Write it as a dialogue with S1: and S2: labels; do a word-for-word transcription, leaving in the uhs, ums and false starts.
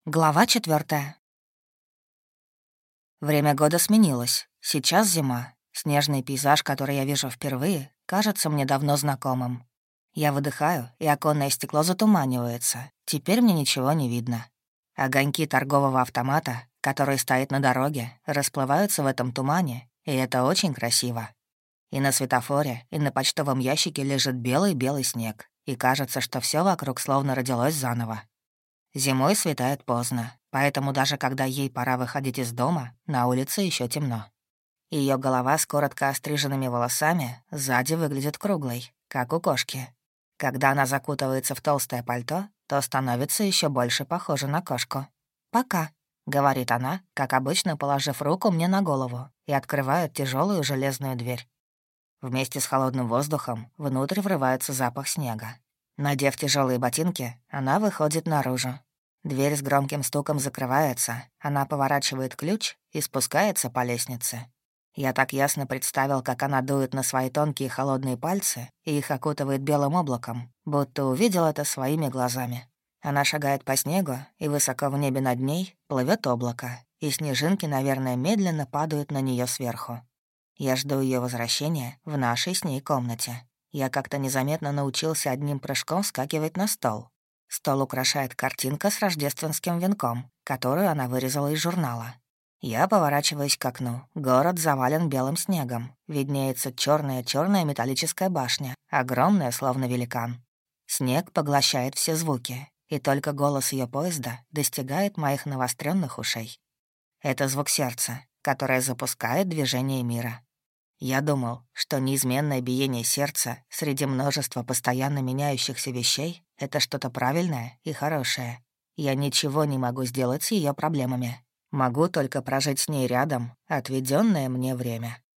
S1: Глава четвертая. Время года сменилось. Сейчас зима. Снежный пейзаж, который я вижу впервые, кажется мне давно знакомым. Я выдыхаю, и оконное стекло затуманивается. Теперь мне ничего не видно. Огоньки торгового автомата, который стоит на дороге, расплываются в этом тумане, и это очень красиво. И на светофоре, и на почтовом ящике лежит белый-белый снег, и кажется, что все вокруг словно родилось заново. Зимой светает поздно, поэтому даже когда ей пора выходить из дома, на улице еще темно. Ее голова с коротко остриженными волосами сзади выглядит круглой, как у кошки. Когда она закутывается в толстое пальто, то становится еще больше похожа на кошку. «Пока», — говорит она, как обычно, положив руку мне на голову, и открывает тяжелую железную дверь. Вместе с холодным воздухом внутрь врывается запах снега. Надев тяжелые ботинки, она выходит наружу. Дверь с громким стуком закрывается, она поворачивает ключ и спускается по лестнице. Я так ясно представил, как она дует на свои тонкие холодные пальцы и их окутывает белым облаком, будто увидел это своими глазами. Она шагает по снегу, и высоко в небе над ней плывет облако, и снежинки, наверное, медленно падают на нее сверху. Я жду ее возвращения в нашей с ней комнате. Я как-то незаметно научился одним прыжком вскакивать на стол. Стол украшает картинка с рождественским венком, которую она вырезала из журнала. Я поворачиваюсь к окну. Город завален белым снегом. Виднеется черная черная металлическая башня, огромная, словно великан. Снег поглощает все звуки, и только голос ее поезда достигает моих навостренных ушей. Это звук сердца, которое запускает движение мира. Я думал, что неизменное биение сердца среди множества постоянно меняющихся вещей — это что-то правильное и хорошее. Я ничего не могу сделать с ее проблемами. Могу только прожить с ней рядом отведенное мне время.